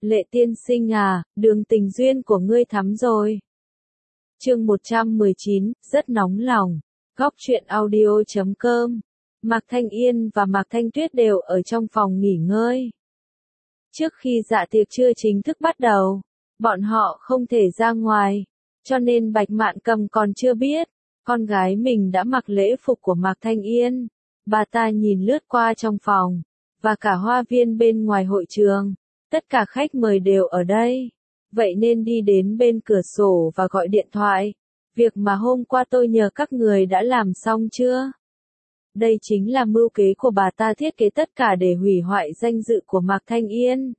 Lệ tiên sinh à, đường tình duyên của ngươi thắm rồi. Chương 119, rất nóng lòng. Góc truyện audio.com. Mạc Thanh Yên và Mạc Thanh Tuyết đều ở trong phòng nghỉ ngơi. Trước khi dạ tiệc chưa chính thức bắt đầu, bọn họ không thể ra ngoài, cho nên Bạch Mạn Cầm còn chưa biết, con gái mình đã mặc lễ phục của Mạc Thanh Yên. Bà ta nhìn lướt qua trong phòng, và cả hoa viên bên ngoài hội trường, tất cả khách mời đều ở đây. Vậy nên đi đến bên cửa sổ và gọi điện thoại. Việc mà hôm qua tôi nhờ các người đã làm xong chưa? Đây chính là mưu kế của bà ta thiết kế tất cả để hủy hoại danh dự của Mạc Thanh Yên.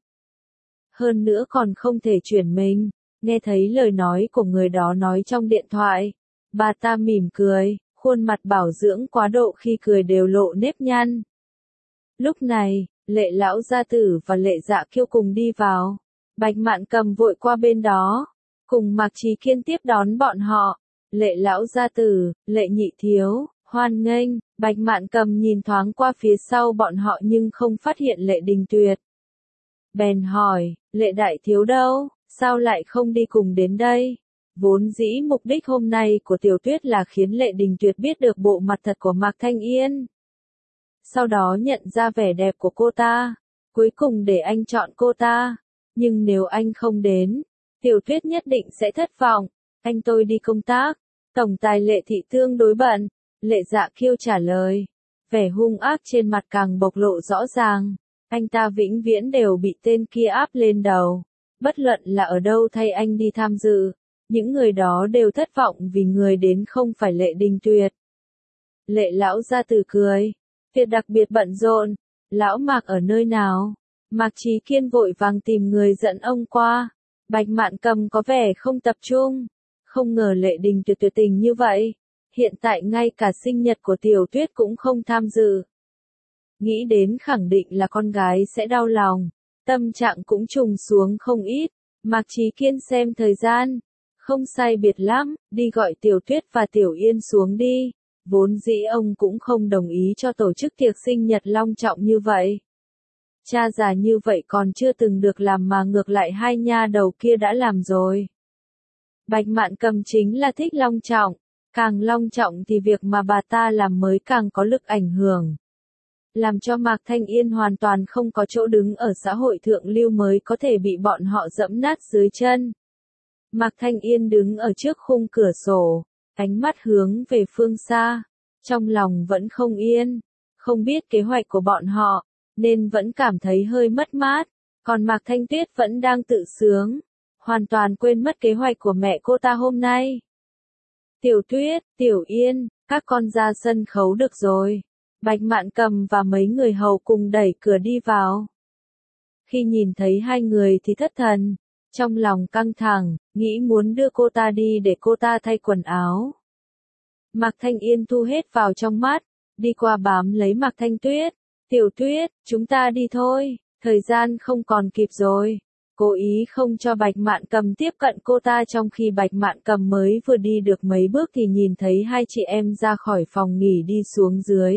Hơn nữa còn không thể chuyển mình. Nghe thấy lời nói của người đó nói trong điện thoại. Bà ta mỉm cười, khuôn mặt bảo dưỡng quá độ khi cười đều lộ nếp nhăn. Lúc này, Lệ lão gia tử và Lệ Dạ Kiêu cùng đi vào. Bạch Mạn Cầm vội qua bên đó, cùng Mạc Trí Kiên tiếp đón bọn họ. Lệ lão gia tử, Lệ nhị thiếu, hoan nghênh. Bạch Mạn Cầm nhìn thoáng qua phía sau bọn họ nhưng không phát hiện Lệ Đình Tuyệt. Bèn hỏi, Lệ đại thiếu đâu, sao lại không đi cùng đến đây? Vốn dĩ mục đích hôm nay của Tiểu Tuyết là khiến Lệ Đình Tuyệt biết được bộ mặt thật của Mạc Thanh Yên. Sau đó nhận ra vẻ đẹp của cô ta, cuối cùng để anh chọn cô ta. Nhưng nếu anh không đến, Tiểu Tuyết nhất định sẽ thất vọng. Anh tôi đi công tác, tổng tài Lệ thị tương đối bận. Lệ Dạ Kiêu trả lời, vẻ hung ác trên mặt càng bộc lộ rõ ràng. Anh ta vĩnh viễn đều bị tên kia áp lên đầu. Bất luận là ở đâu thay anh đi tham dự, những người đó đều thất vọng vì người đến không phải Lệ Đình Tuyệt. Lệ lão gia tử cười, việc đặc biệt bận rộn. Lão Mạc ở nơi nào? Mạc Trí Kiên vội vàng tìm người dẫn ông qua. Bạch Mạn Cầm có vẻ không tập trung. Không ngờ Lệ Đình Tuyệt tuyệt tình như vậy. Hiện tại ngay cả sinh nhật của Tiểu Tuyết cũng không tham dự. Nghĩ đến khẳng định là con gái sẽ đau lòng. Tâm trạng cũng trùng xuống không ít. Mạc Trí Kiên xem thời gian. Không sai biệt lắm, đi gọi Tiểu Tuyết và Tiểu Yên xuống đi. Vốn dĩ ông cũng không đồng ý cho tổ chức tiệc sinh nhật long trọng như vậy. Cha già như vậy còn chưa từng được làm mà ngược lại hai nha đầu kia đã làm rồi. Bạch Mạn Cầm chính là thích long trọng. Càng long trọng thì việc mà bà ta làm mới càng có lực ảnh hưởng. Làm cho Mạc Thanh Yên hoàn toàn không có chỗ đứng ở xã hội thượng lưu mới có thể bị bọn họ dẫm nát dưới chân. Mạc Thanh Yên đứng ở trước khung cửa sổ, ánh mắt hướng về phương xa, trong lòng vẫn không yên, không biết kế hoạch của bọn họ, nên vẫn cảm thấy hơi mất mát, còn Mạc Thanh Tuyết vẫn đang tự sướng, hoàn toàn quên mất kế hoạch của mẹ cô ta hôm nay. Tiểu Tuyết, Tiểu Yên, các con ra sân khấu được rồi. Bạch Mạn Cầm và mấy người hầu cùng đẩy cửa đi vào. Khi nhìn thấy hai người thì thất thần, trong lòng căng thẳng, nghĩ muốn đưa cô ta đi để cô ta thay quần áo. Mạc Thanh Yên thu hết vào trong mắt, đi qua bám lấy Mạc Thanh Tuyết. Tiểu Tuyết, chúng ta đi thôi, thời gian không còn kịp rồi. Cố ý không cho Bạch Mạn Cầm tiếp cận cô ta trong khi Bạch Mạn Cầm mới vừa đi được mấy bước thì nhìn thấy hai chị em ra khỏi phòng nghỉ đi xuống dưới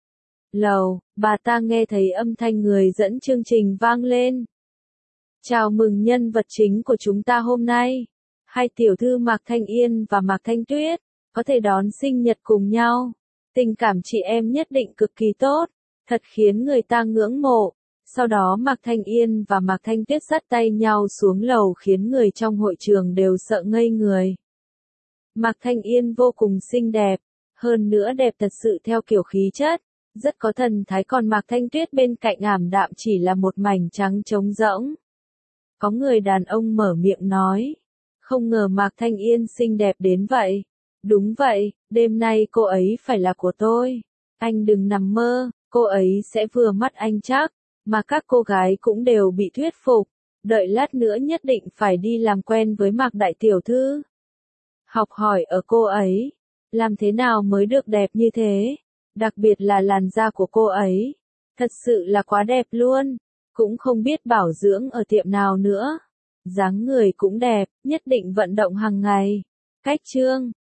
lầu, bà ta nghe thấy âm thanh người dẫn chương trình vang lên. Chào mừng nhân vật chính của chúng ta hôm nay. Hai tiểu thư Mạc Thanh Yên và Mạc Thanh Tuyết, có thể đón sinh nhật cùng nhau. Tình cảm chị em nhất định cực kỳ tốt, thật khiến người ta ngưỡng mộ. Sau đó Mạc Thanh Yên và Mạc Thanh Tuyết dắt tay nhau xuống lầu khiến người trong hội trường đều sợ ngây người. Mạc Thanh Yên vô cùng xinh đẹp, hơn nữa đẹp thật sự theo kiểu khí chất, rất có thần thái, còn Mạc Thanh Tuyết bên cạnh ảm đạm chỉ là một mảnh trắng trống rỗng. Có người đàn ông mở miệng nói, không ngờ Mạc Thanh Yên xinh đẹp đến vậy. Đúng vậy, đêm nay cô ấy phải là của tôi. Anh đừng nằm mơ, cô ấy sẽ vừa mắt anh chắc. Mà các cô gái cũng đều bị thuyết phục, đợi lát nữa nhất định phải đi làm quen với Mạc đại tiểu thư. Học hỏi ở cô ấy, làm thế nào mới được đẹp như thế, đặc biệt là làn da của cô ấy, thật sự là quá đẹp luôn, cũng không biết bảo dưỡng ở tiệm nào nữa. Dáng người cũng đẹp, nhất định vận động hàng ngày. Cách chương